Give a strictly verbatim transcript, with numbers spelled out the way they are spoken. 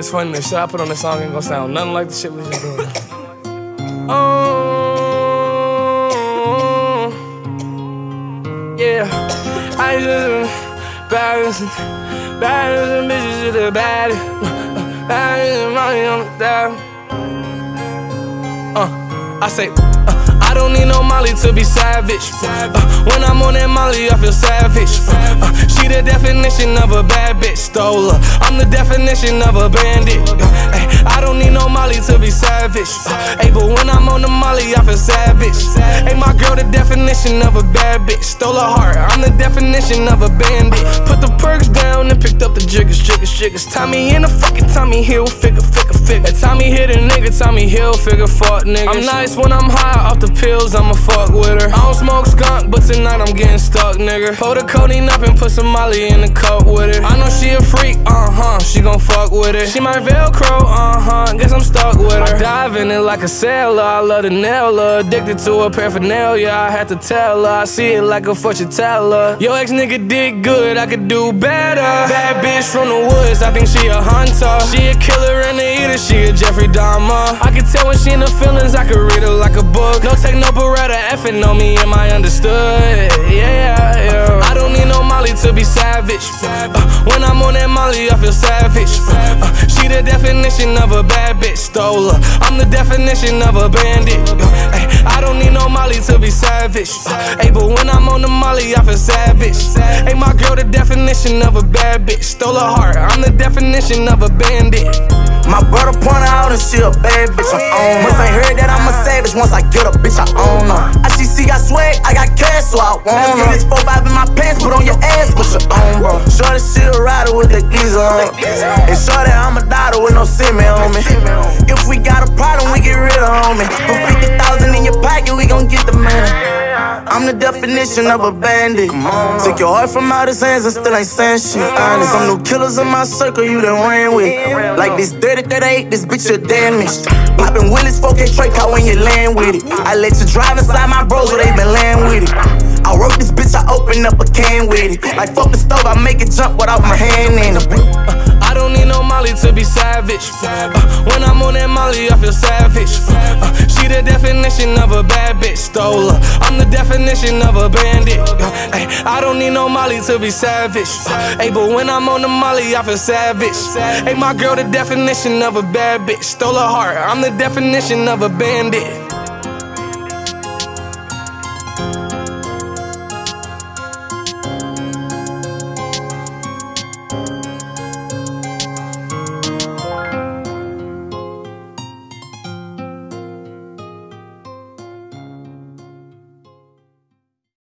It's funny, the shit I put on this song ain't gonna sound nothing like the shit we just doing. Oh, yeah. I just balancing, balancing bitches to the baddest. Balancing money on the dial. Uh, I say, uh, I don't need no Molly to be savage. Uh, when I'm on that Molly, I feel savage. Uh, she the definition of a bad bitch, stole her. I'm the definition of a bandit. Uh, ay, I don't need no Molly to be savage. Uh, ay, but when I'm on the Molly, I feel savage. Hey, my girl, the definition of a bad bitch, stole her heart. I'm the definition of a bandit. Put the perks down and picked up the jiggers, jiggers, jiggers. Tommy in the fucking Tommy Hill, figure, figure, figure. Tommy hit a nigga, Tommy Hill, figure, fuck niggas. I'm nice when I'm high off the pills, I'ma fuck with her. I don't smoke skunk, but tonight I'm getting stuck, nigga. Pull the codeine up and put some Molly in the cup with it. I know she a freak, uh-huh, she gon' fuck with it. She my Velcro, uh-huh, guess I'm stuck with her. I dive in it like a sailor, I love to nail her. Addicted to her paraphernalia, I had to tell her. I see it like a fortune teller. Yo, ex-nigga did good, I could do better. Bad bitch from the woods, I think she a hunter. She a killer and a eater, she a Jeffrey Dahmer. I can tell when she in the feelings, I could read her like a book. No take no beretta, effing on me, am I understood? Yeah, yeah. I don't need no Molly to be savage. Uh, when I'm on that Molly, I feel savage. Uh, she the definition of a bad bitch, stole her. I'm the definition of a bandit. Uh, ay, I don't need no Molly to be savage. Uh, ay, but when I'm on the Molly, I feel savage. Hey, my girl, the definition of a bad bitch, stole her heart. I'm the definition of a bandit. My brother point her out and she a bad bitch, I own her. Once I heard that I'm a savage, once I get a bitch, I own her. I see C got swag, I got cash, so I want her. This four five in my pants, put on your ass, put your own, bro. Shorty, she a rider with the geezer on. And shorty, I'm a daughter with no semen on me. If we got a problem, we get rid of homie. Put fifty thousand in your pocket, we gon' get the money. I'm the definition of a bandit. Took your heart from out his hands and still ain't saying shit. Honest, some new killers in my circle you done ran with. Like this thirty thirty-eight, this bitch you damaged. Poppin' Willis, four K Trey car when you land with it. I let you drive inside my bros where they been land with it. I wrote this bitch, I open up a can with it. Like fuck the stove, I make it jump without my hand in it. I don't need no Molly to be savage. Uh, when I'm on that Molly, I feel savage. Uh, she the definition of a bad bitch, stole her. I'm the definition of a bandit. Uh, ay, I don't need no Molly to be savage. Uh, ay, but when I'm on the Molly, I feel savage. Hey, my girl, the definition of a bad bitch, stole her heart. I'm the definition of a bandit.